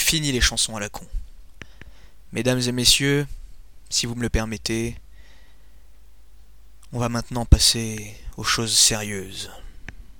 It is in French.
fini les chansons à la con. Mesdames et messieurs, si vous me le permettez, on va maintenant passer aux choses sérieuses.